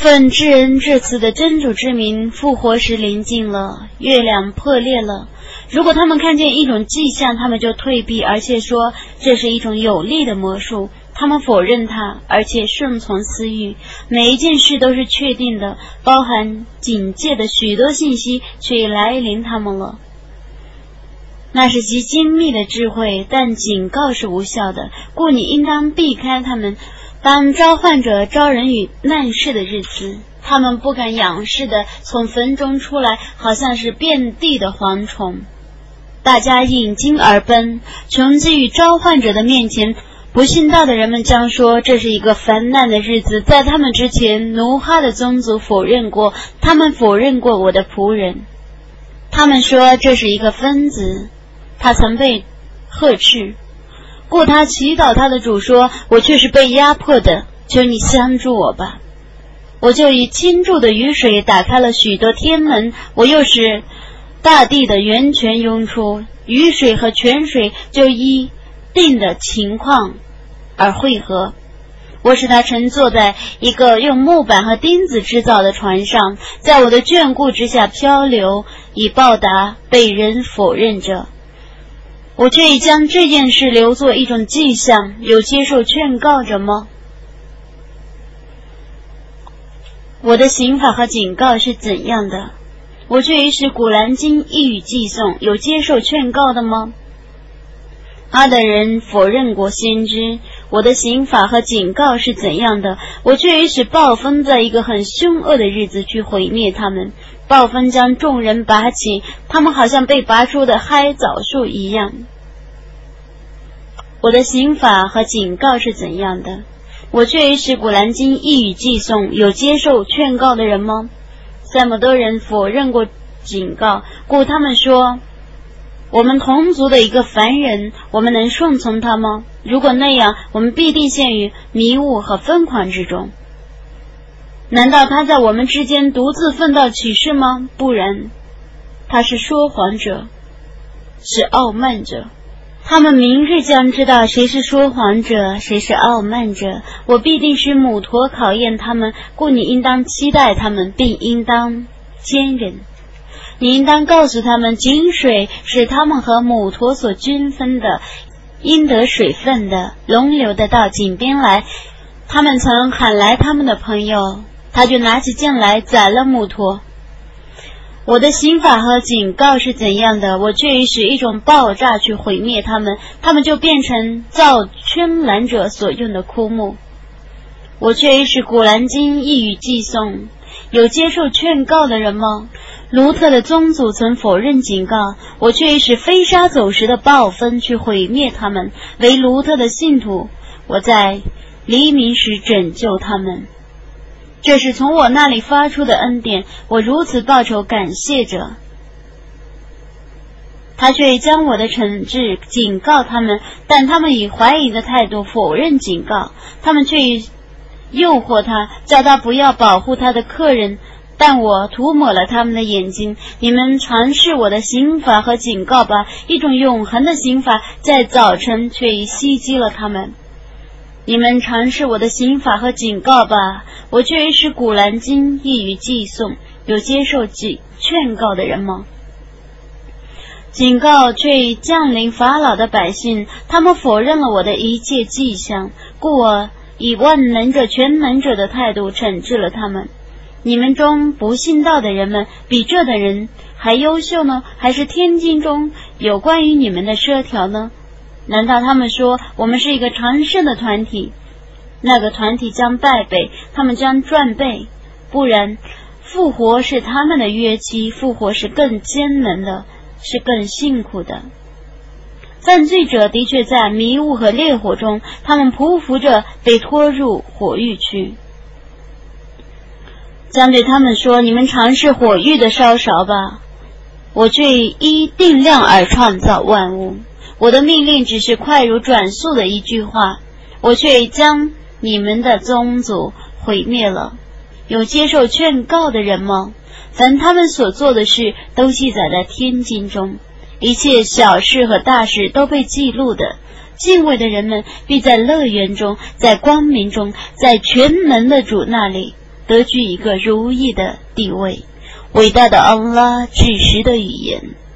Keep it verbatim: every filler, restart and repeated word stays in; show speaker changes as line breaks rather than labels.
奉至恩至慈的真主之名，复活时临近了，月亮破裂了。如果他们看见一种迹象，他们就退避，而且说这是一种有力的魔术。他们否认它，而且顺从私欲。每一件事都是确定的，包含警戒的许多信息却来临他们了。那是极精密的智慧，但警告是无效的，故你应当避开他们。当召唤者招人于难事的日子，他们不敢仰视的从坟中出来，好像是遍地的蝗虫。大家引颈而奔，穷极于召唤者的面前。不信道的人们将说这是一个烦难的日子。在他们之前，奴哈的宗族否认过，他们否认过我的仆人。他们说这是一个疯子，他曾被呵斥，故他祈祷他的主说，我却是被压迫的，求你相助我吧。我就以倾注的雨水打开了许多天门，我又使大地的源泉涌出，雨水和泉水就依定的情况而汇合。我使他乘坐在一个用木板和钉子制造的船上，在我的眷顾之下漂流，以报答被人否认者。我却已将这件事留作一种迹象，有接受劝告者吗？我的刑法和警告是怎样的？我却已使古兰经一语寄送，有接受劝告的吗？阿的人否认过先知，我的刑法和警告是怎样的？我却已使暴风在一个很凶恶的日子去毁灭他们。暴风将众人拔起，他们好像被拔出的嗨枣树一样。我的刑法和警告是怎样的？我却已使古兰经一语寄送，有接受劝告的人吗？这么多人否认过警告，故他们说，我们同族的一个凡人，我们能顺从他吗？如果那样，我们必定陷于迷雾和疯狂之中。难道他在我们之间独自奋斗起事吗？不然，他是说谎者，是傲慢者。他们明日将知道谁是说谎者，谁是傲慢者。我必定是母驼考验他们，故你应当期待他们，并应当坚忍。你应当告诉他们，井水是他们和母驼所均分的，应得水分的，龙流的到井边来。他们曾喊来他们的朋友，他就拿起剑来宰了母驼。我的刑法和警告是怎样的？我却已使一种爆炸去毁灭他们，他们就变成造圈栏者所用的枯木。我却已使古兰经一语寄送，有接受劝告的人吗？卢特的宗族曾否认警告，我却已使飞沙走石的暴风去毁灭他们。为卢特的信徒，我在黎明时拯救他们。这是从我那里发出的恩典，我如此报酬感谢者。他却将我的惩治警告他们，但他们以怀疑的态度否认警告，他们却以诱惑他，叫他不要保护他的客人，但我涂抹了他们的眼睛。你们尝试我的刑罚和警告吧，一种永恒的刑罚在早晨却已袭击了他们。你们尝试我的刑法和警告吧，我却已使古兰经一语寄送，有接受警劝告的人吗？警告却已降临法老的百姓，他们否认了我的一切迹象，故我以万能者全能者的态度惩治了他们。你们中不信道的人们比这的人还优秀呢？还是天经中有关于你们的奢条呢？难道他们说我们是一个长胜的团体？那个团体将败北，他们将赚倍。不然，复活是他们的约期，复活是更艰难的，是更辛苦的。犯罪者的确在迷雾和烈火中，他们匍匐着被拖入火狱去。将对他们说，你们尝试火狱的烧勺吧，我却依定量而创造万物。我的命令只是快如转速的一句话，我却将你们的宗族毁灭了。有接受劝告的人吗？凡他们所做的事都记载在天经中，一切小事和大事都被记录的。敬畏的人们必在乐园中，在光明中，在全能的主那里。 得据一个如意的地位。伟大的安拉指示的语言